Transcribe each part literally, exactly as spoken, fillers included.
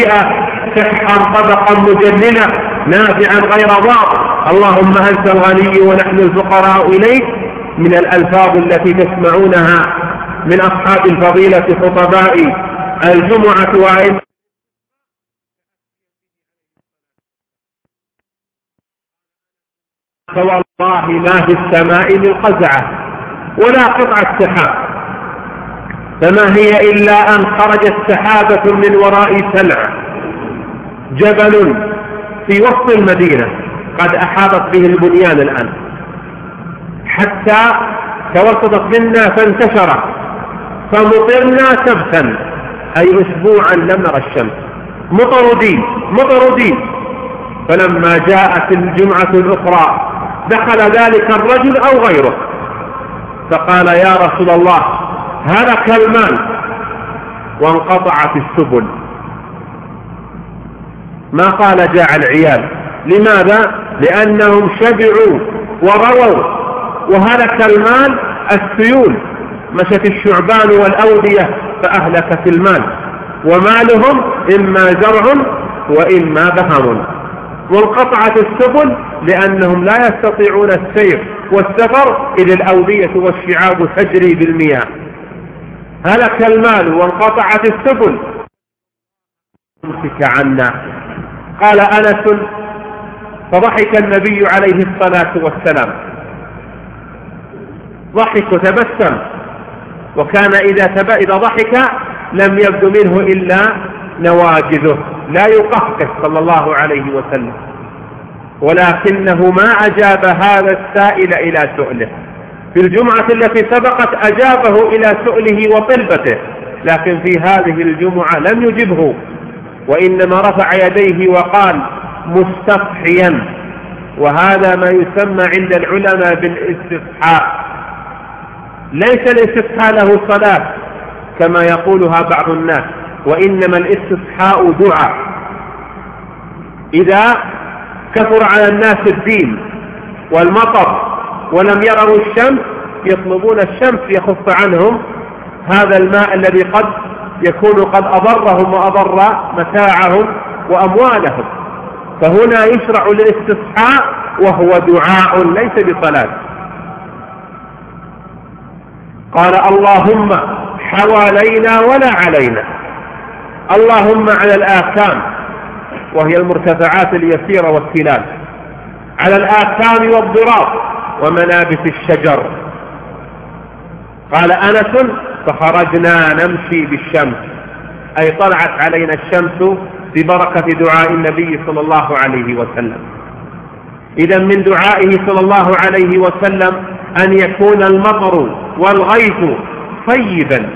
هنيئا سحا طبقا مجننا نافعا غير ضار. اللهم أنت الغني ونحن الفقراء إليك، من الألفاظ التي تسمعونها من أصحاب الفضيلة خطباء الجمعة وأئمة. فوالله ما في السماء من قزعة ولا قطعة سحاب، فما هي إلا أن خرجت سحابة من وراء سلع، جبل في وسط المدينة قد أحاطت به البنيان الآن، حتى توسطت منا فانتشرت، فمطرنا سبتا أي أسبوعا لم نرى الشمس، مطردين مطردين. فلما جاءت الجمعة الأخرى دخل ذلك الرجل أو غيره فقال يا رسول الله هلك المال وانقطعت السبل. ما قال جاع العيال، لماذا؟ لأنهم شبعوا ورووا، وهلك المال السيول، مشت الشعبان والأودية فأهلكت المال، ومالهم إما زرع وإما بهم. وانقطعت السبل لأنهم لا يستطيعون السير والسفر إذ الأودية والشعاب تجري بالمياه. هلك المال وانقطعت السبل امسك عنا. قال أنس فضحك النبي عليه الصلاة والسلام، ضحك وتبسم، وكان إذا, تب... إذا ضحك لم يبد منه إلا نواجذه، لا يقهقه صلى الله عليه وسلم، ولكنه ما أجاب هذا السائل إلى سؤله. في الجمعة التي سبقت أجابه إلى سؤله وطلبته، لكن في هذه الجمعة لم يجبه، وإنما رفع يديه وقال مستفحيا، وهذا ما يسمى عند العلماء بالاستفحاء. ليس الاستفحاء له صلاة كما يقولها بعض الناس، وإنما الاستفحاء دعاء. إذا كثر على الناس الدين والمطر ولم يروا الشمس يطلبون الشمس يخف عنهم هذا الماء الذي قد يكون قد أضرهم وأضر متاعهم وأموالهم، فهنا يشرع الاستسقاء وهو دعاء ليس بصلاة. قال اللهم حوالينا ولا علينا، اللهم على الآكام وهي المرتفعات اليسيرة والتلال، على الآكام والضراب ومنابت الشجر. قال أنس فخرجنا نمشي بالشمس، أي طلعت علينا الشمس ببركة دعاء النبي صلى الله عليه وسلم. إذا من دعائه صلى الله عليه وسلم أن يكون المطر والغيث طيبا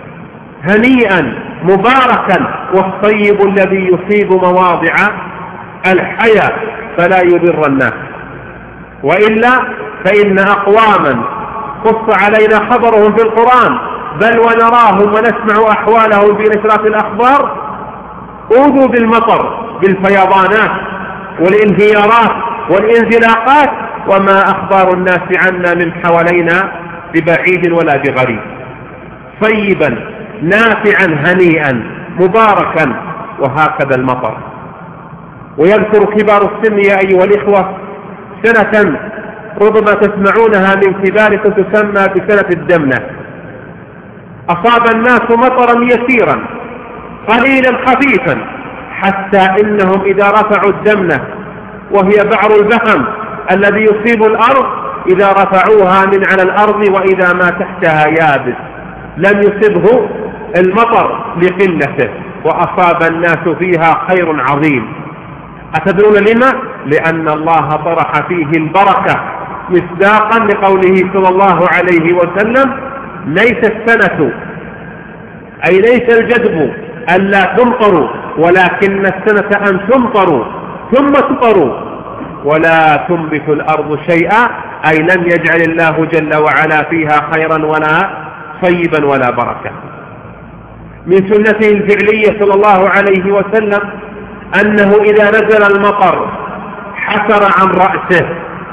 هنيئا مباركا، والطيب الذي يصيب مواضع الحياة فلا يضر الناس. وإلا فإن أقواما قص علينا خبرهم في القرآن بل ونراهم ونسمع أحوالهم في نشرات الأخبار أوذوا بالمطر بالفيضانات والانهيارات والانزلاقات، وما أخبار الناس عنا من حوالينا ببعيد ولا بغريب. طيبا نافعا هنيئا مباركا، وهكذا المطر. ويذكر كبار السن يا أيها الإخوة سنة ربما تسمعونها من كباركم تسمى بسنة الدمنة. أصاب الناس مطرا يسيرا قليلا خفيفا، حتى إنهم إذا رفعوا الدمنة وهي بعر البهم الذي يصيب الأرض، إذا رفعوها من على الأرض وإذا ما تحتها يابس لم يصبه المطر لقلته، وأصاب الناس فيها خير عظيم. أتدرون لما؟ لأن الله طرح فيه البركة، مصداقا لقوله صلى الله عليه وسلم ليس السنة أي ليس الجدب ألا تمطروا، ولكن السنة أن تمطروا ثم تطروا ولا تنبت الأرض شيئا، أي لم يجعل الله جل وعلا فيها خيرا ولا طيبا ولا بركة. من سنته الفعلية صلى الله عليه وسلم أنه إذا نزل المطر حسر عن رأسه.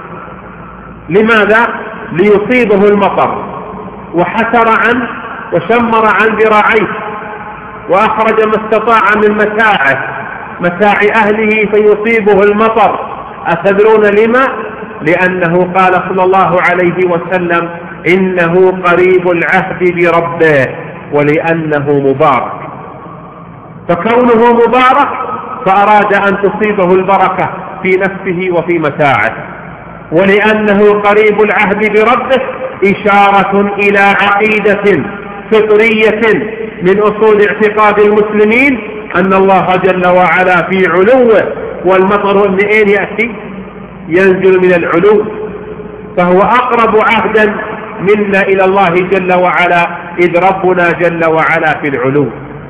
لماذا؟ ليصيبه المطر، وحسر عن وشمر عن ذراعيه، وأخرج ما استطاع من متاعه متاع أهله فيصيبه المطر. أتدرون لما؟ لأنه قال صلى الله عليه وسلم إنه قريب العهد بربه، ولأنه مبارك. فكونه مبارك فأراد أن تصيبه البركة في نفسه وفي متاعه، ولأنه قريب العهد بربه إشارة إلى عقيدة فطرية من أصول اعتقاد المسلمين أن الله جل وعلا في علوه، والمطر من أين يأتي؟ ينزل من العلو، فهو أقرب عهدا منا إلى الله جل وعلا، إذ ربنا جل وعلا في العلو.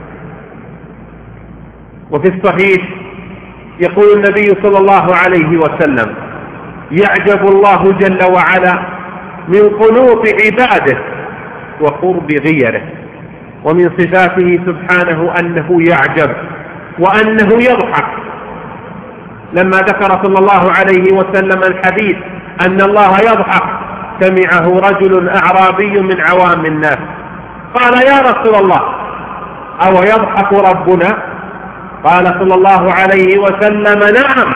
وفي الصحيح يقول النبي صلى الله عليه وسلم يعجب الله جل وعلا من قنوط عباده وقرب غيره. ومن صفاته سبحانه أنه يعجب وأنه يضحك. لما ذكر صلى الله عليه وسلم الحديث أن الله يضحك سمعه رجل أعرابي من عوام الناس قال يا رسول الله أو يضحك ربنا؟ قال صلى الله عليه وسلم نعم،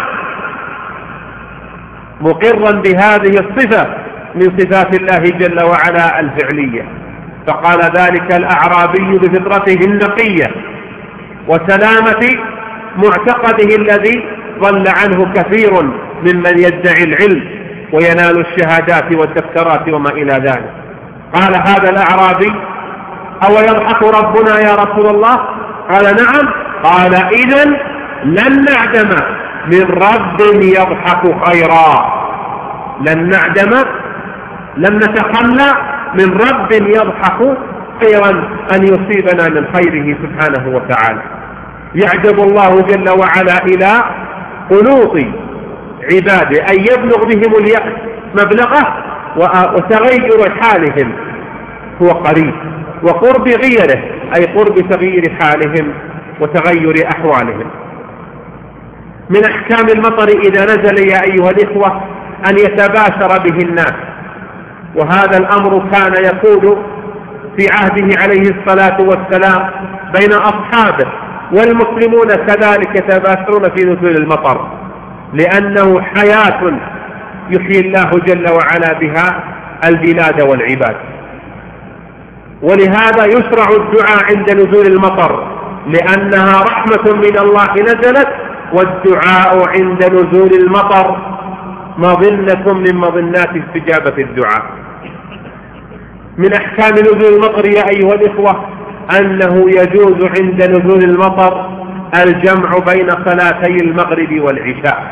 مقرا بهذه الصفة من صفات الله جل وعلا الفعلية. فقال ذلك الأعرابي بفطرته النقية وسلامة معتقده الذي ضل عنه كثير ممن يدعي العلم وينال الشهادات والدكتورات وما إلى ذلك. قال هذا الأعرابي أو يضحك ربنا يا رسول الله؟ قال نعم. قال إذن لن نعدم من رب يضحك خيرا، لن نعدم، لن نتخلى من رب يضحك خيرا أن يصيبنا من خيره سبحانه وتعالى. يعجب الله جل وعلا إلى قنوط عباده أن يبلغ بهم اليأس مبلغه وتغير حالهم هو قريب، وقرب غيره أي قرب تغيير حالهم وتغير أحوالهم. من أحكام المطر إذا نزل يا أيها الإخوة أن يتباشر به الناس، وهذا الأمر كان يكون في عهده عليه الصلاة والسلام بين أصحابه، والمسلمون كذلك يتباشرون في نزول المطر، لأنه حياة يحيي الله جل وعلا بها البلاد والعباد. ولهذا يشرع الدعاء عند نزول المطر، لأنها رحمة من الله نزلت، والدعاء عند نزول المطر مظنة من مظنات استجابة الدعاء. من أحكام نزول المطر يا أيها الإخوة أنه يجوز عند نزول المطر الجمع بين صلاتي المغرب والعشاء،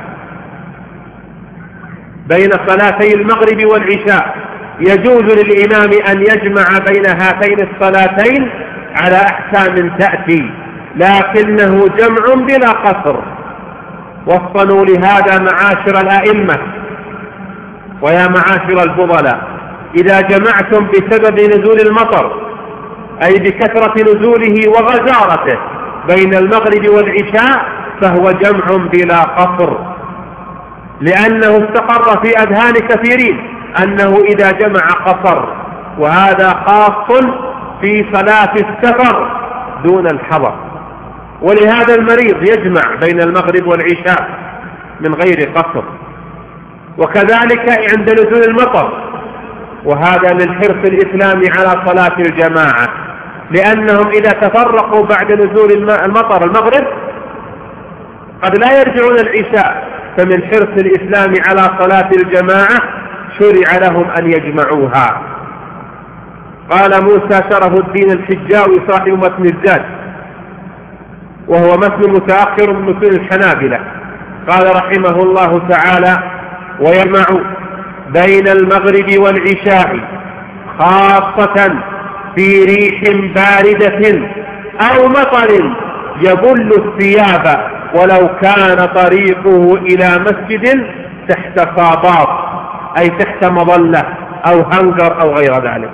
بين صلاتي المغرب والعشاء يجوز للإمام أن يجمع بين هاتين الصلاتين على أحكام تأتي، لكنه جمع بلا قصر. وصلوا لهذا معاشر الأئمة ويا معاشر الفضلاء، إذا جمعتم بسبب نزول المطر أي بكثرة نزوله وغزارته بين المغرب والعشاء فهو جمع بلا قصر، لأنه استقر في أذهان كثيرين أنه إذا جمع قصر، وهذا خاص في صلاة السفر دون الحضر. ولهذا المريض يجمع بين المغرب والعشاء من غير قصر، وكذلك عند نزول المطر، وهذا من حرص الإسلام على صلاة الجماعة، لأنهم إذا تفرقوا بعد نزول المطر المغرب قد لا يرجعون العشاء، فمن حرص الإسلام على صلاة الجماعة شرع لهم أن يجمعوها. قال موسى شرف الدين الحجاوي صاحب متن الزاد، وهو متن متأخر من متون الحنابلة، قال رحمه الله تعالى: ويجمع بين المغرب والعشاء خاصة في ريح باردة أو مطر يبل الثياب ولو كان طريقه إلى مسجد تحت صابات أي تحت مظلة أو هنجر أو غير ذلك.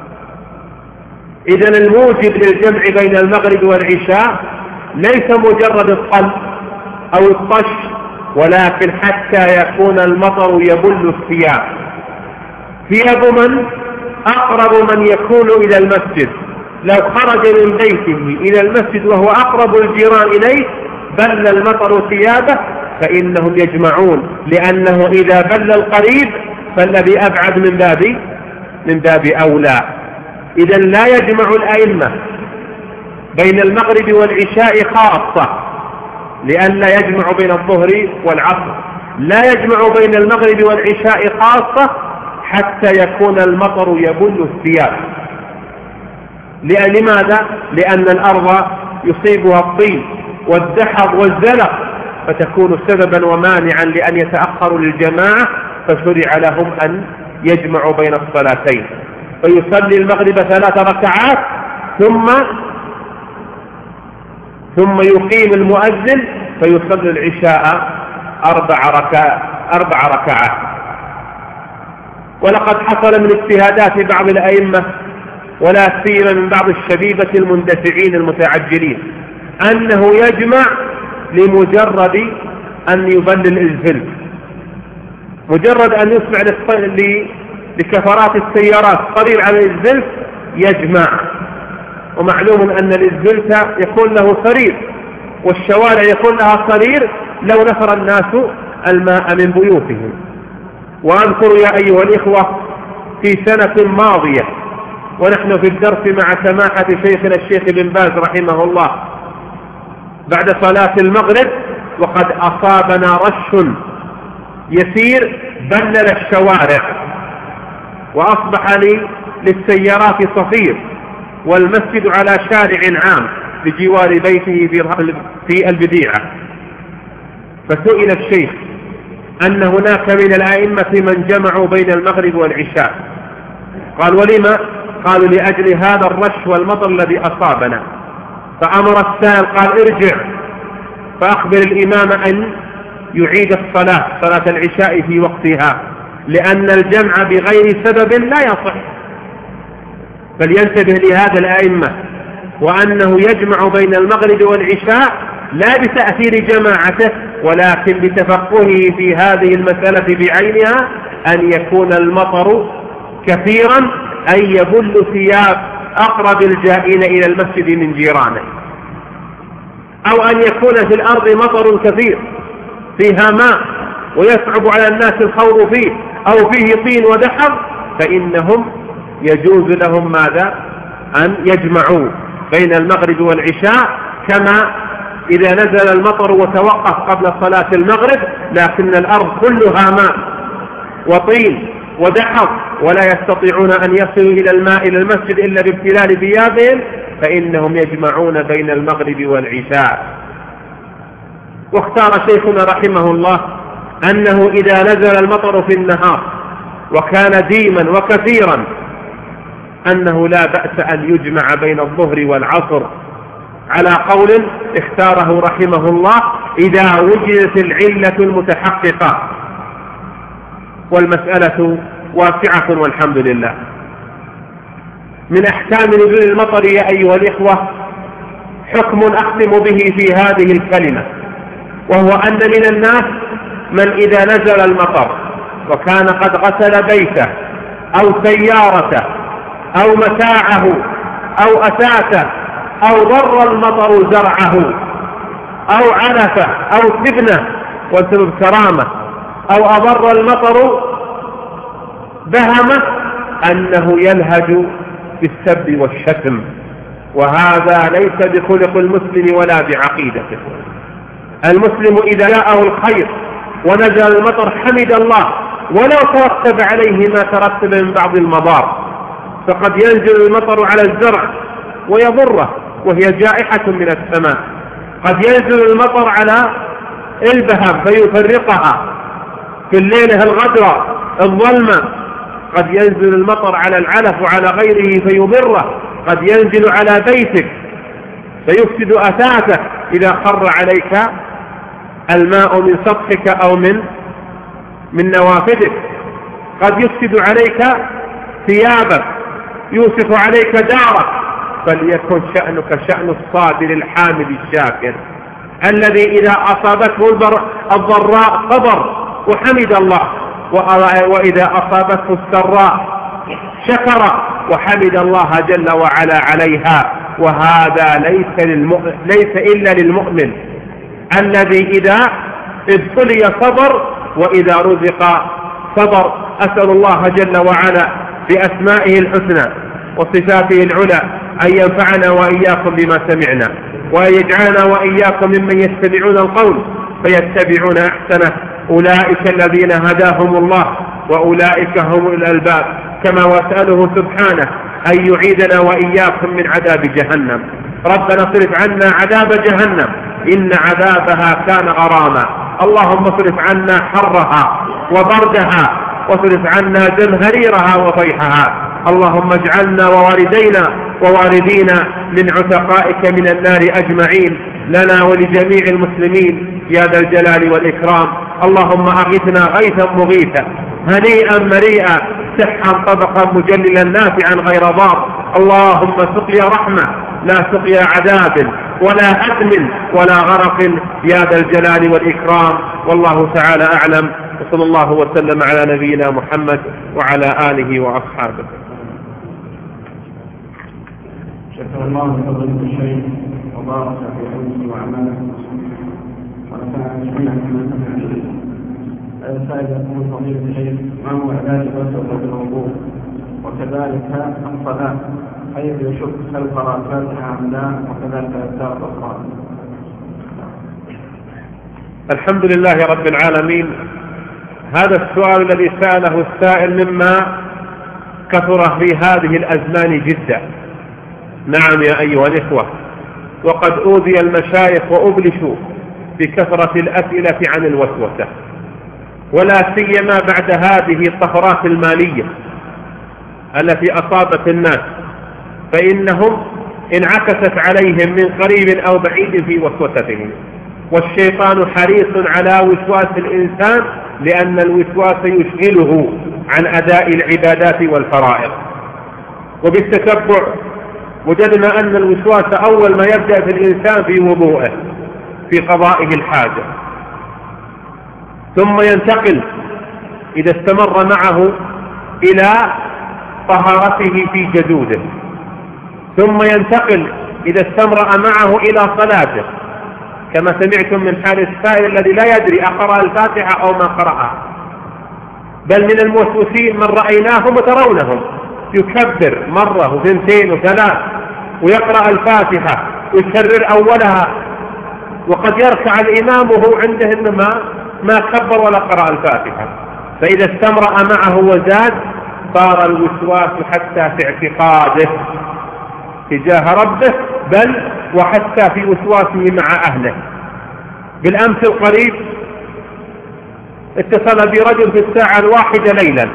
إذن الموجب للجمع بين المغرب والعشاء ليس مجرد الطل أو الطش، ولكن حتى يكون المطر يبل الثياب. ثياب من؟ أقرب من يكون إلى المسجد، لو خرج من بيته إلى المسجد وهو أقرب الجيران إليه بل المطر ثيابه فإنهم يجمعون، لأنه إذا بل القريب فالذي أبعد من باب من باب أولى. إذا لا يجمع الأئمة بين المغرب والعشاء خاصة، لأن لا يجمع بين الظهر والعصر، لا يجمع بين المغرب والعشاء خاصة حتى يكون المطر يبل الثياب. لأن لماذا؟ لأن الأرض يصيبها الطين والدحض والزلق فتكون سببا ومانعا لأن يتأخروا للجماعة، فشرع لهم أن يجمعوا بين الصلاتين، فيصلي المغرب ثلاث ركعات ثم ثم يقيم المؤذن فيصلي العشاء أربع ركعات أربع ركعات. ولقد حصل من اجتهادات بعض الأئمة ولا سيما من بعض الشبيبة المندفعين المتعجلين أنه يجمع لمجرد أن يبلل الزلف، مجرد أن يسمع لكفرات السيارات قريب على الزلف يجمع. ومعلوم أن الزلف يكون له صرير والشوارع يكون لها صرير لو نفر الناس الماء من بيوتهم. وأذكر يا أيها الإخوة في سنة ماضية ونحن في الدرس مع سماحة شيخنا الشيخ بن باز رحمه الله بعد صلاة المغرب وقد أصابنا رش يسير بلل الشوارع وأصبح لي للسيارات صفير، والمسجد على شارع عام بجوار بيته في البديعة. فسئل الشيخ أن هناك من الأئمة من جمعوا بين المغرب والعشاء، قال ولما؟ قالوا لأجل هذا الرش والمطر الذي أصابنا. فأمر السائل قال ارجع فأخبر الإمام أن يعيد الصلاة صلاة العشاء في وقتها، لأن الجمع بغير سبب لا يصح. فلينتبه لهذا الأئمة وأنه يجمع بين المغرب والعشاء لا بتأثير جماعته ولكن بتفقهه في هذه المسألة بعينها، أن يكون المطر كثيرا أن يبل ثياب أقرب الجائين إلى المسجد من جيرانه، أو أن يكون في الأرض مطر كثير فيها ماء ويصعب على الناس الخوض فيه أو فيه طين ودحض، فإنهم يجوز لهم ماذا؟ أن يجمعوا بين المغرب والعشاء، كما إذا نزل المطر وتوقف قبل صلاة المغرب لكن الأرض كلها ماء وطين ودحض ولا يستطيعون أن يصلوا إلى الماء إلى المسجد إلا بابتلال ثيابهم، فإنهم يجمعون بين المغرب والعشاء. واختار شيخنا رحمه الله أنه إذا نزل المطر في النهار وكان ديما وكثيرا أنه لا بأس أن يجمع بين الظهر والعصر، على قول اختاره رحمه الله إذا وجدت العلة المتحققة، والمسألة واسعة والحمد لله. من أحكام نزول المطر يا أيها الإخوة حكم أختم به في هذه الكلمة، وهو أن من الناس من إذا نزل المطر وكان قد غسل بيته أو سيارته أو متاعه أو أثاثه أو ضر المطر زرعه أو علفه أو تبنه وسبب كرامة أو أضر المطر بهمه، أنه يلهج بالسب والشتم، وهذا ليس بخلق المسلم ولا بعقيدته. المسلم إذا جاءه الخير ونزل المطر حمد الله ولو ترتب عليه ما ترتب من بعض المضار، فقد ينزل المطر على الزرع ويضره وهي جائحة من السماء، قد ينزل المطر على البهم فيفرقها في الليلة الغدرة الظلمة، قد ينزل المطر على العلف وعلى غيره فيضره، قد ينزل على بيتك فيفسد أثاثك إذا خر عليك الماء من سطحك أو من من نوافذك، قد يفسد عليك ثيابك، يوسف عليك دارك. فليكن شأنك شأن الصابر الحامد الشاكر الذي إذا أصابته الضراء صبر وحمد الله، وإذا أصابته السراء شكر وحمد الله جل وعلا عليها. وهذا ليس, للمؤمن ليس إلا للمؤمن الذي إذا ابتلي صبر وإذا رزق صبر. أسأل الله جل وعلا بأسمائه الحسنى وصفاته العلى أن ينفعنا وإياكم بما سمعنا، وأن يجعلنا وإياكم ممن يستمعون القول فيتبعون أحسنه. أولئك الذين هداهم الله وأولئك هم الألباب. كما وأسأله سبحانه أن يعيدنا وإياكم من عذاب جهنم. ربنا اصرف عنا عذاب جهنم إن عذابها كان غراما. اللهم اصرف عنا حرها وبردها، واصرف عنا زمهريرها وضيحها. اللهم اجعلنا ووالدينا ووالدينا من عتقائك من النار أجمعين، لنا ولجميع المسلمين يا ذا الجلال والإكرام. اللهم أغثنا غيثا مغيثا هنيئا مريئا سحا طبقا مجللا نافعا غير ضار. اللهم سقيا رحمة لا سقيا عذاب ولا هدم ولا غرق يا ذا الجلال والإكرام. والله تعالى أعلم، وصلى الله وسلم على نبينا محمد وعلى آله وأصحابه. شكر الله لفضيلة الشيخ وبارك في علمه وعمله ونفع جميعا بما سمع به. السائل يقول فضيلة الشيخ: ما هو علاج وسوسة الوضوء؟ وكذلك الصلاة حيث يشك هل قرأ الفاتحة أم لا، وكذلك أذكار الأخرى. الحمد لله رب العالمين. هذا السؤال الذي سأله السائل مما كثر في هذه الأزمان جدا. نعم يا أيها الإخوة، وقد أوذي المشايخ وأبلشوا بكثرة الأسئلة عن الوسوسة، ولا سيما بعد هذه الطفرات المالية التي أصابت الناس، فإنهم انعكست عليهم من قريب أو بعيد في وسوستهم. والشيطان حريص على وسواس الإنسان لأن الوسواس يشغله عن أداء العبادات والفرائض. وبالتتبع وجدنا أن الوسواس أول ما يبدأ في الإنسان في وضوءه في قضائه الحاجة، ثم ينتقل إذا استمر معه إلى طهارته في جدوده، ثم ينتقل إذا استمر معه إلى صلاته، كما سمعتم من حال السائل الذي لا يدري أقرأ الفاتحة أو ما قرأها. بل من الموسوسين من رأيناهم وترونهم يكبر مرة وثنتين وثلاث ويقرأ الفاتحة ويكرر أولها، وقد يركع الإمام وهو عنده إنما ما كبر ولا قرأ الفاتحة. فإذا استمرأ معه وزاد صار الوسواس حتى في اعتقاده تجاه ربه، بل وحتى في وسواسه مع أهله. بالأمس القريب اتصل بي رجل في الساعة الواحدة ليلا،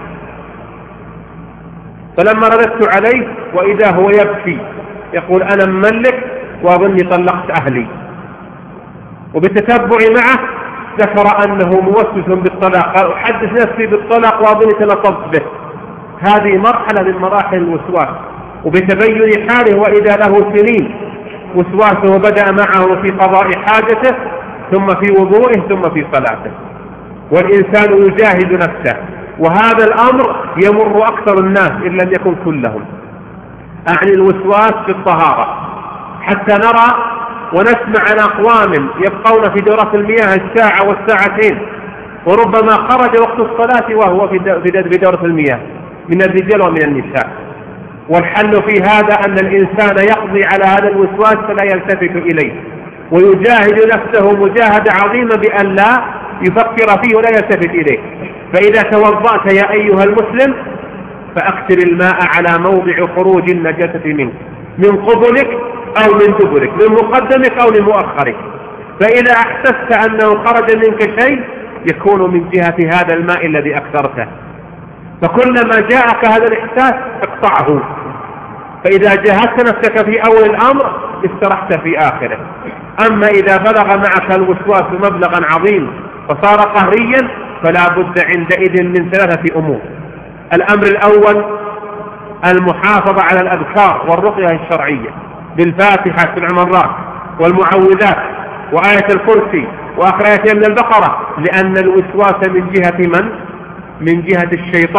فلما رددت عليه وإذا هو يبكي يقول: أنا مملك وأظني طلقت أهلي. وبالتتبع معه ذكر أنه موسوس بالطلاق، قال: أحدث نفسي بالطلاق وأظني تلطفت به. هذه مرحلة من مراحل الوسواس. وبتبين حاله وإذا له سنين وسواسه بدأ معه في قضاء حاجته، ثم في وضوءه، ثم في صلاته. والإنسان يجاهد نفسه، وهذا الأمر يمر أكثر الناس إن لم يكن كلهم، أعني الوسواس في الطهارة، حتى نرى ونسمع عن أقوام يبقون في دورة المياه الساعة والساعتين، وربما خرج وقت الصلاة وهو في دورة المياه من الرجال ومن النساء. والحل في هذا أن الإنسان يقضي على هذا الوسواس فلا يلتفت إليه، ويجاهد نفسه مجاهدة عظيمة بأن لا يفكر فيه ولا يلتفت إليه. فإذا توضأت يا أيها المسلم فأكثر الماء على موضع خروج النجاسة منك، من قبلك أو من دبرك، من مقدمك أو من مؤخرك. فإذا أحسست أنه خرج منك شيء يكون من جهة هذا الماء الذي أكثرته، فكلما جاءك هذا الإحساس اقطعه. فإذا جاهدت نفسك في أول الأمر استرحت في آخره. أما إذا بلغ معك الوسواس مبلغا عظيم فصار قهريا فلا بد عندئذ من ثلاثة أمور. الأمر الأول المحافظة على الأذكار والرقية الشرعية بالفاتحة سبع مرات والمعوذات وآية الكرسي وآخر آية من البقرة، لأن الوسواس من جهة من؟ من جهة الشيطان،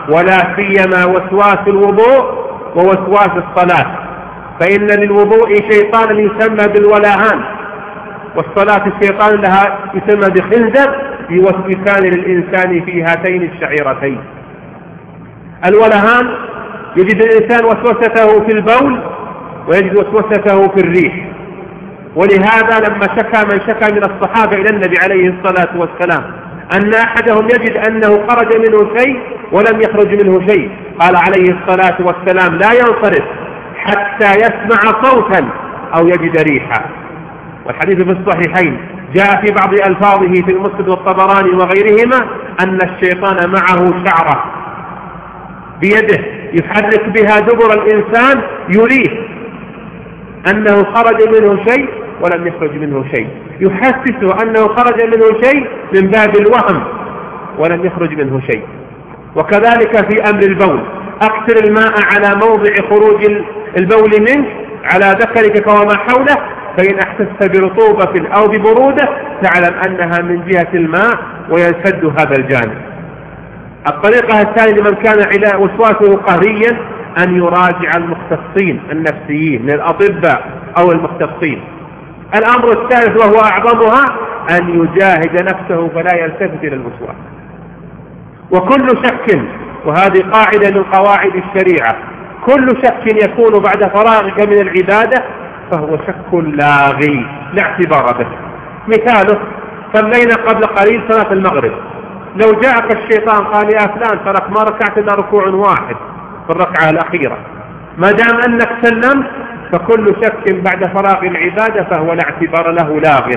ولا سيما وسواس الوضوء ووسواس الصلاة، فإن للوضوء شيطانا يسمى بالولهان، والصلاة الشيطان لها يسمى بخنزر يوسوسان للإنسان في هاتين الشعيرتين. الولهان يجد الإنسان وسوسته في البول ويجد وسوسته في الريح، ولهذا لما شكى من شكى من الصحابة إلى النبي عليه الصلاة والسلام أن أحدهم يجد أنه خرج منه شيء ولم يخرج منه شيء، قال عليه الصلاة والسلام لا ينصرف حتى يسمع صوتا أو يجد ريحا. والحديث في الصحيحين جاء في بعض ألفاظه في المسند والطبراني وغيرهما أن الشيطان معه شعرة بيده يحرك بها دبر الإنسان يريه أنه خرج منه شيء ولم يخرج منه شيء، يحسسه أنه خرج منه شيء من باب الوهم ولم يخرج منه شيء. وكذلك في أمر البول، أكثر الماء على موضع خروج البول منك على ذكرك وما حوله، فإن أحسست برطوبة أو ببرودة تعلم أنها من جهة الماء وينسد هذا الجانب. الطريقة الثانية لمن كان وسواسه قهريا أن يراجع المختصين النفسيين من الأطباء أو المختصين. الأمر الثالث وهو أعظمها أن يجاهد نفسه فلا يلتفت إلى الوسواس. وكل شك، وهذه قاعدة من قواعد الشريعة، كل شك يكون بعد فراغك من العبادة فهو شك لاغي لا اعتبار به. مثاله صلينا قبل قليل صلاة المغرب، لو جاءك الشيطان قال يا فلان ترك ما ركعت إلا ركوع واحد في الركعة الأخيرة، ما دام أنك سلمت فكل شك بعد فراغ العبادة فهو لا اعتبار له لاغ.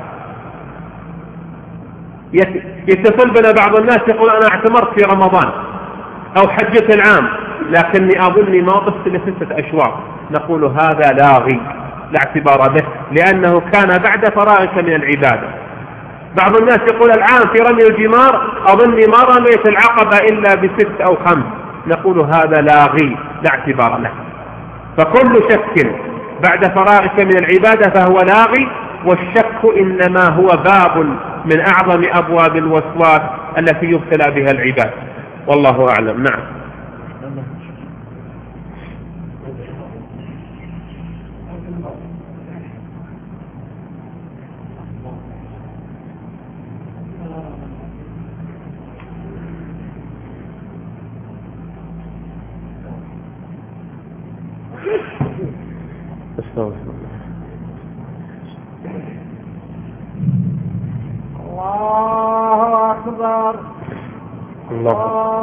يتصل بنا بعض الناس يقول أنا اعتمرت في رمضان أو حجة العام لكني أظني ما طفت لستة أشواط، نقول هذا لاغي لا اعتبار به لأنه كان بعد فراغك من العبادة. بعض الناس يقول العام في رمي الجمار أظني ما رميت العقبة إلا بست أو خمس، نقول هذا لاغي لا اعتبار له. فكل شك بعد فراغك من العبادة فهو لاغي، والشك إنما هو باب من أعظم أبواب الوسواس التي يبتلى بها العباد، والله أعلم. نعم. الله أكبر الله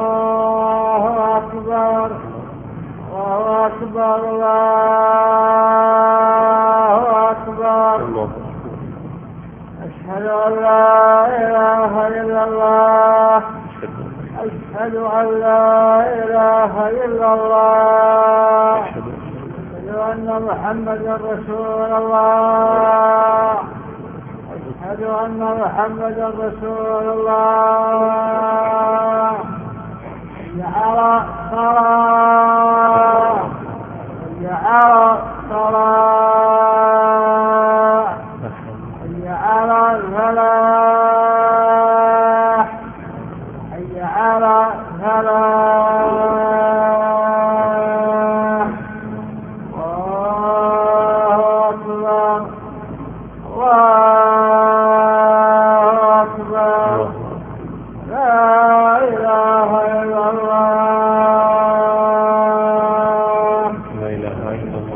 أكبر الله أكبر الله أكبر. أشهد أن لا إله إلا الله أشهد أن لا إله إلا الله أشهد أن محمدا رسول الله أشهد أن محمدا رسول الله. على الصلاة على الصلاة على الفلاح على الفلاح. الله أكبر الله أكبر لا إله إلا الله لا إله إلا الله.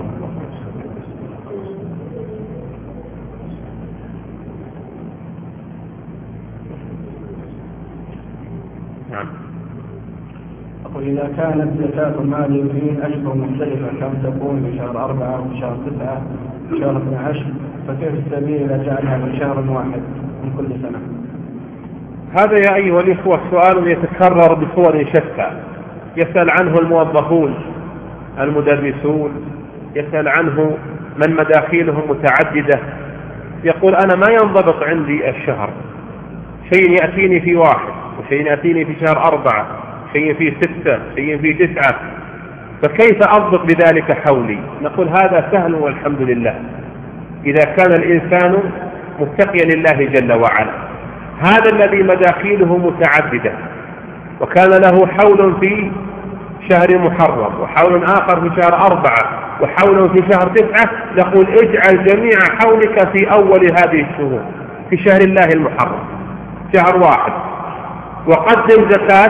نعم. أقول إذا كانت زكاة المال في أشهر مختلفة كم تكون في شهر أربعة وفي شهر تسعة وفي شهر اثني عشر، فكيف السبيل إذا جعلها في شهر واحد من كل سنة؟ هذا يا أيها الإخوة سؤال يتكرر بصور شتى، يسأل عنه الموظفون المدرسون، يسأل عنه من مداخيلهم متعددة، يقول أنا ما ينضبط عندي الشهر، شيء يأتيني في واحد وشيء يأتيني في شهر أربعة، شيء في ستة، شيء في تسعة، فكيف أضبط بذلك حولي؟ نقول هذا سهل والحمد لله إذا كان الإنسان متقيا لله جل وعلا. هذا الذي مداخيله متعددة وكان له حول في شهر محرم وحول آخر في شهر أربعة وحول في شهر تسعة، نقول اجعل جميع حولك في أول هذه الشهور في شهر الله المحرم شهر واحد، وقدم زكاة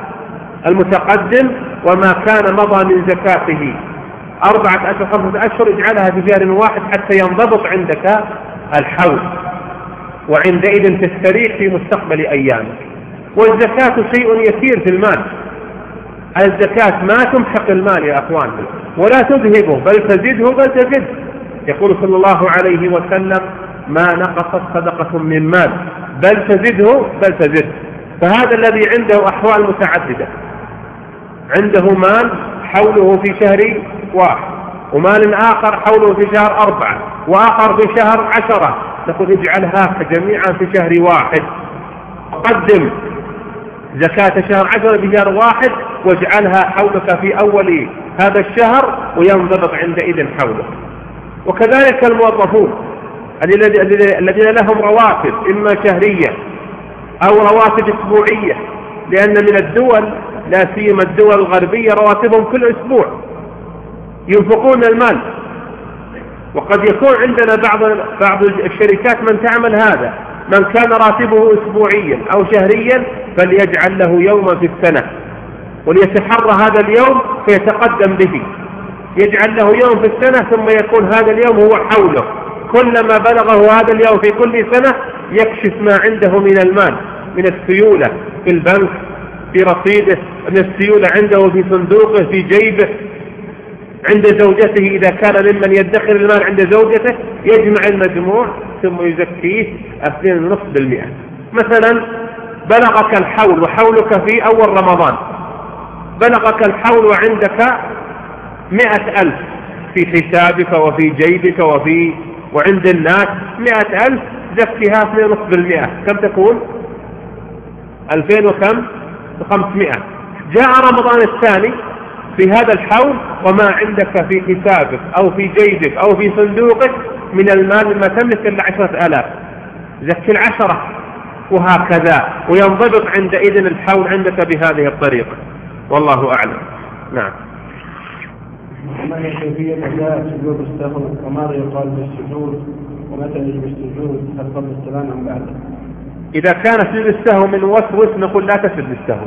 المتقدم وما كان مضى من زكاته أربعة أشهر خمسة أشهر اجعلها في شهر واحد حتى ينضبط عندك الحول، وعندئذ تستريح في مستقبل أيامك. والزكاة شيء يسير في المال، الزكاة ما تمحق المال يا أخوان ولا تذهبه بل تزده بل تزد. يقول صلى الله عليه وسلم ما نقصت صدقة من مال بل تزده بل تزد. فهذا الذي عنده أحوال متعددة، عنده مال حوله في شهر واحد ومال آخر حوله في شهر أربعة وآخر في شهر عشرة، نقول اجعلها جميعا في شهر واحد، قدم زكاة شهر عشرة في شهر واحد واجعلها حولك في أول هذا الشهر وينضبط عندئذ حولك. وكذلك الموظفون الذين لهم رواتب إما شهرية أو رواتب أسبوعية، لأن من الدول لا سيما الدول الغربية رواتبهم كل أسبوع ينفقون المال، وقد يكون عندنا بعض بعض الشركات من تعمل هذا، من كان راتبه أسبوعيا أو شهريا فليجعل له يوما في السنة وليتحرى هذا اليوم فيتقدم به، يجعل له يوم في السنة ثم يكون هذا اليوم هو حوله، كلما بلغه هذا اليوم في كل سنة يكشف ما عنده من المال من السيولة في البنك في رصيده، من السيولة عنده في صندوقه في جيبه عند زوجته إذا كان ممن يدخر المال عند زوجته، يجمع المجموع ثم يزكيه اثنين ونصف بالمئة. مثلا بلغك الحول وحولك في أول رمضان، بلغك الحول وعندك مئة ألف في حسابك وفي جيبك وفي وعند الناس مئة ألف، زكيها اثنين ونصف بالمئة، كم تكون؟ ألفين وكم؟ خمسمائة. جاء رمضان الثاني في هذا الحول وما عندك في حسابك أو في جيبك أو في صندوقك من المال ما تملك إلا عشرة آلاف، زكي العشرة، وهكذا، وينضبط عندئذ الحول عندك بهذه الطريقة. والله أعلم. نعم. ما هي كيفية أداء سجود السهو وماذا يقال بالسجود ومتى يجب السجود هل قبل السلام أم بعده؟ إذا كان سجود السهو من وسوس نقول لا تسجد للسهو.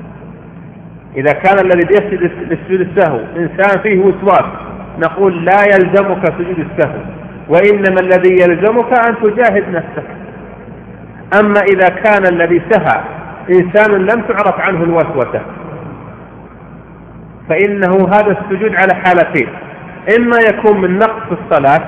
إذا كان الذي يسجد لسجود السهو إنسان فيه وسواس نقول لا يلزمك سجود السهو، وإنما الذي يلزمك أن تجاهد نفسك. أما إذا كان الذي سهى إنسان لم تعرف عنه الوسوسة فإنه هذا السجود على حالتين، إما يكون من نقص الصلاة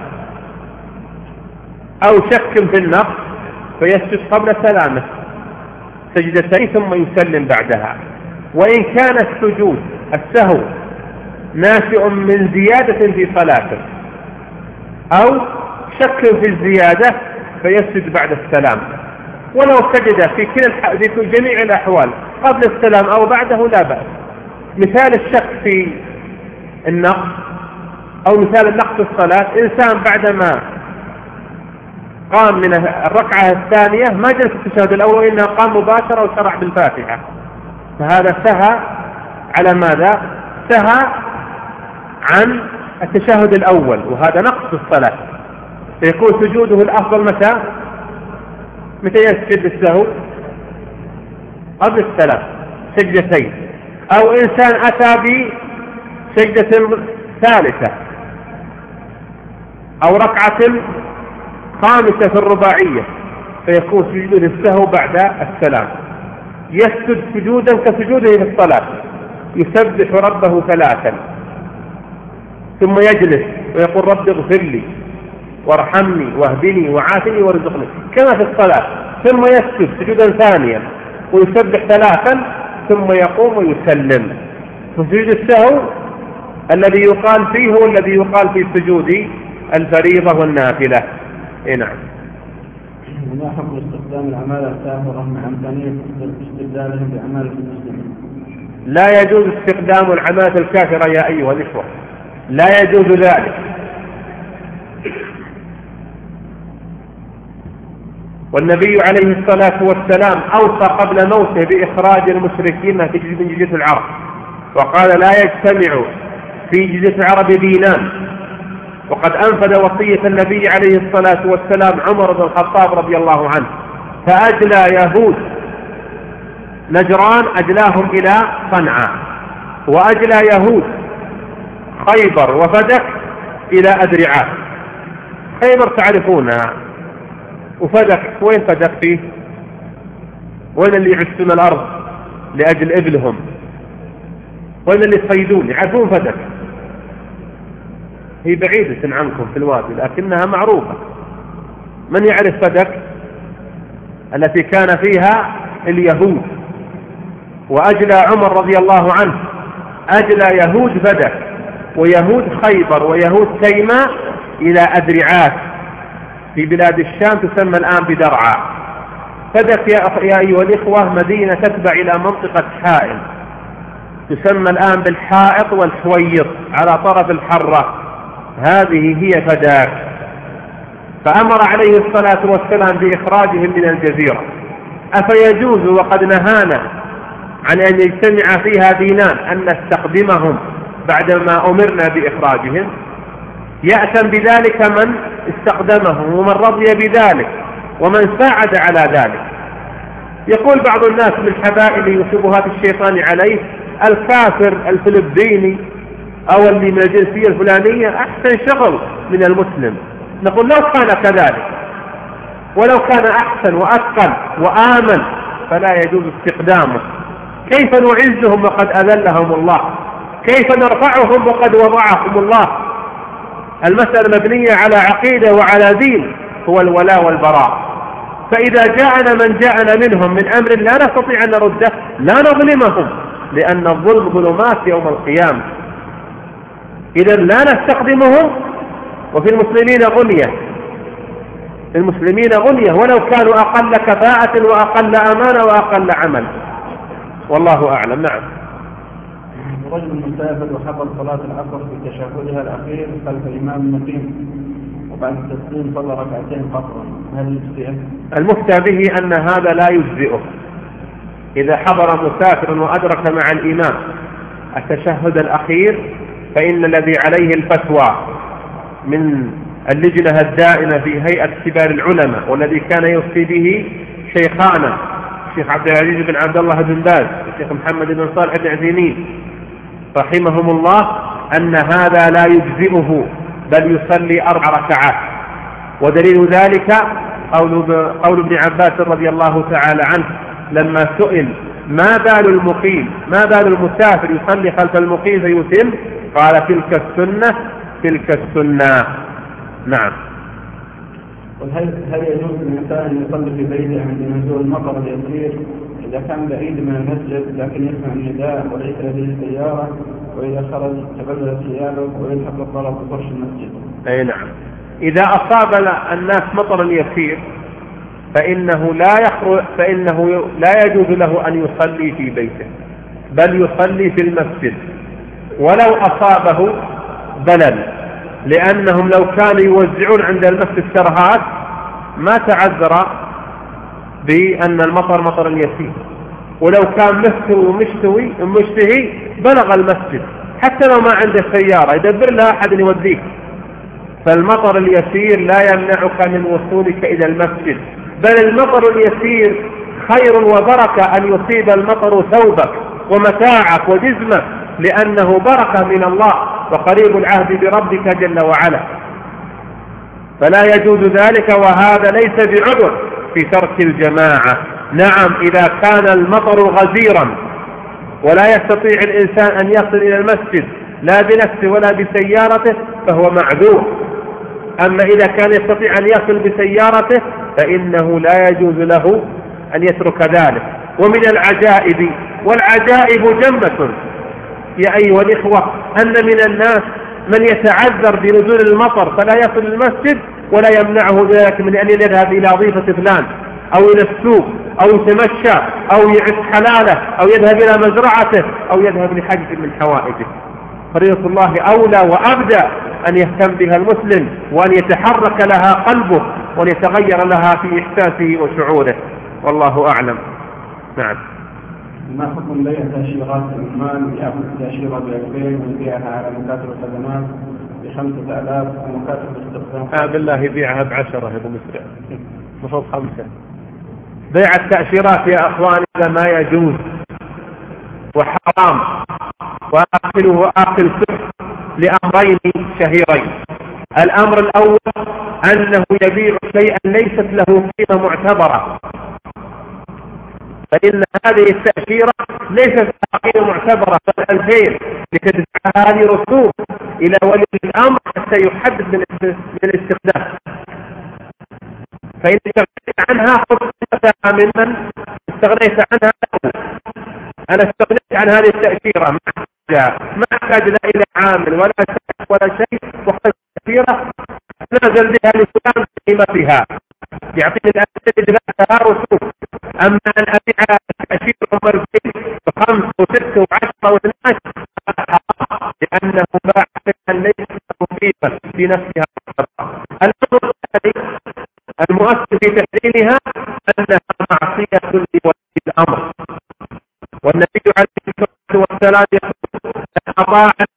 أو شك في النقص فيسجد قبل سلامه سجدتين ثم يسلم بعدها. وإن كان السجود السهو ناشئ من زيادة في صلاته أو شك في الزيادة فيسجد بعد السلام، ولو سجد في كل في جميع الأحوال قبل السلام أو بعده لا بأس. مثال الشك في النقص أو مثال النقص الصلاة، إنسان بعدما قام من الركعة الثانية ما جلس التشهد الأول وإنما قام مباشرة وشرع بالفاتحة، فهذا سهى على ماذا؟ سهى عن التشهد الأول، وهذا نقص الصلاة، فيكون سجوده الأفضل متى؟ متى يسجد السهو؟ قبل السلام سجدتين. أو إنسان أتى بسجدة ثالثة أو ركعة خامسة في الرباعية فيكون سجود السهو بعد السلام، يسجد سجودا كسجوده في الصلاة، يسبح ربه ثلاثا ثم يجلس ويقول رب اغفر لي وارحمني واهدني وعافني وارزقني كما في الصلاة، ثم يسجد سجودا ثانيا ويسبح ثلاثا ثم يقوم ويسلم. فسجود السهو الذي يقال فيه هو الذي يقال في سجود الفريضة والنافلة. إيه نعم. ما حكم استخدام العمالة السافرة مع إمكانية استبدالهم بعمالة المسلمين؟ لا يجوز استخدام العمالة الكافرة يا أيها الإخوة، لا يجوز ذلك. والنبي عليه الصلاة والسلام أوصى قبل موته بإخراج المشركين من جزيرة العرب، وقال لا يجتمع في جزيرة العرب دينان. وقد أنفذ وصية النبي عليه الصلاة والسلام عمر بن الخطاب رضي الله عنه، فأجلى يهود نجران أجلاهم إلى صنعاء، وأجلى يهود خيبر وفدك إلى أدرعات. خيبر تعرفونها، وفدك وين فدك فيه؟ وين اللي يعسون الأرض لأجل إبلهم؟ وين اللي يصيدون؟ يعرفون فدك؟ هي بعيدة عنكم في الوادي لكنها معروفة. من يعرف فدك التي كان فيها اليهود؟ وأجلى عمر رضي الله عنه أجلى يهود فدك ويهود خيبر ويهود تيماء إلى أدرعات في بلاد الشام تسمى الآن بدرعا. فدك يا أيها الإخوة مدينة تتبع إلى منطقة حائل تسمى الآن بالحائط والحويط على طرف الحرة، هذه هي فداك. فأمر عليه الصلاة والسلام بإخراجهم من الجزيرة. أفيجوز وقد نهانا عن أن يجتمع فيها دينان أن نستخدمهم بعدما أمرنا بإخراجهم؟ يأتم بذلك من استخدمهم ومن رضي بذلك ومن ساعد على ذلك. يقول بعض الناس من حبائل وشبهات الشيطان عليه الكافر الفلبيني أو اللي من الجنسية الفلانية أحسن شغل من المسلم. نقول لو كان كذلك ولو كان أحسن وأتقن وآمن فلا يجوز استخدامه. كيف نعزهم وقد أذلهم الله؟ كيف نرفعهم وقد وضعهم الله؟ المسألة مبنية على عقيدة وعلى دين هو الولاء والبراء. فإذا جاءنا من جاءنا منهم من أمر لا نستطيع أن نرده لا نظلمهم، لأن الظلم ظلمات يوم القيامة. إذا لا نستخدمهم. وفي المسلمين غنية، المسلمين غنية ولو كانوا أقل كفاءة وأقل أمانة وأقل عمل. والله أعلم. نعم. رجل مسافر وحضر صلاة العصر في تشهدها الأخير خلف إمام مقيم وبعد التسليم صلى ركعتين قصرا، هل يجزئه؟ المفتى به أن هذا لا يجزئه. إذا حضر مسافر وأدرك مع الإمام التشهد الأخير فإن الذي عليه الفتوى من اللجنة الدائمة في هيئة كبار العلماء والذي كان يفتي به شيخانا الشيخ عبد العزيز بن عبد الله بن باز والشيخ محمد بن صالح بن عثيمين رحمهم الله أن هذا لا يجزئه بل يصلي أربع ركعات. ودليل ذلك قول قول ابن عباس رضي الله تعالى عنه لما سئل ما بال المقيم ما بال المسافر يصلي خلف المقيم فيتم، قال تلك السنة تلك السنة. نعم. هل هل يجوز للإنسان أن يصلي في بيته عند نزول المطر اليسير إذا كان بعيد من المسجد لكن يسمع النداء وليس لديه سيارة، وإذا خرج تبدل ثيابه ويلحق الصلاة في فرش المسجد؟ أي نعم. إذا أصاب الناس مطر يسير فإنه لا يخرج فإنه لا يجوز له أن يصلي في بيته بل يصلي في المسجد ولو أصابه بلل، لأنهم لو كانوا يوزعون عند المسجد شرهات ما تعذر بأن المطر مطر يسير، ولو كان مستوي ومشتوي ومشتهي بلغ المسجد حتى لو ما عنده سيارة يدبر لها أحد يوديك. فالمطر اليسير لا يمنعك من وصولك إلى المسجد، بل المطر اليسير خير وبركة أن يصيب المطر ثوبك ومتاعك وجسمك، لأنه بركة من الله وقريب العهد بربك جل وعلا. فلا يجوز ذلك، وهذا ليس بعذر في ترك الجماعة. نعم إذا كان المطر غزيرا ولا يستطيع الإنسان أن يصل إلى المسجد لا بنفسه ولا بسيارته فهو معذور. أما إذا كان يستطيع أن يصل بسيارته فإنه لا يجوز له أن يترك ذلك. ومن العجائب، والعجائب جمة يا أيها الإخوة، أن من الناس من يتعذر بنزول المطر فلا يصل المسجد ولا يمنعه ذلك من أن يذهب إلى وظيفة فلان أو إلى السوق أو يتمشى أو يعس حلاله أو يذهب إلى مزرعته أو يذهب لحاجة من حوائجه. فريضة الله أولى وأبدى أن يهتم بها المسلم وأن يتحرك لها قلبه وليتغير لها في إحساسه وشعوره، والله أعلم. نعم. ما حكم بيع تأشيرات العمال يأخذ تأشيرة بألفين ويبيعها على مكاتب الخدمات بخمسة آلاف ومكاتب الاستخدام؟ آه بالله يبيعها بعشرة يا أبو مسرع، مفروض خمسة. بيع التأشيرات يا أخواني هذا ما يجوز وحرام، وآخله آخل سحر لأمرين شهيرين. الأمر الأول أنه يبيع شيئا ليست له قيمة معتبرة، فإن هذه التأشيرة ليست لها قيمة معتبرة، فالألفين لتدفع هذه رسوم إلى ولي الأمر حتى يحدد من الاستخدام، فإن استغنيت عنها خذتها ممن استغنيت عنها. أنا استغنيت عن هذه التأشيرة ما أحتاج لا إلى عامل ولا شيء ولا شيء، واحتاج تأشيرة نازل بها لفلان قيمتها يعطيني الأسئلة لها رسوم. أما أن أبيع تأشيرة مرتين بخمس وستة وعشرة واثناش لأنه باع شيئا ليس له قيمة في نفسها. الأمر الثاني المؤثر في تحريمها أنها معصية لولي الأمر، والنبي عليه الصلاة والسلام يقول: من أطاع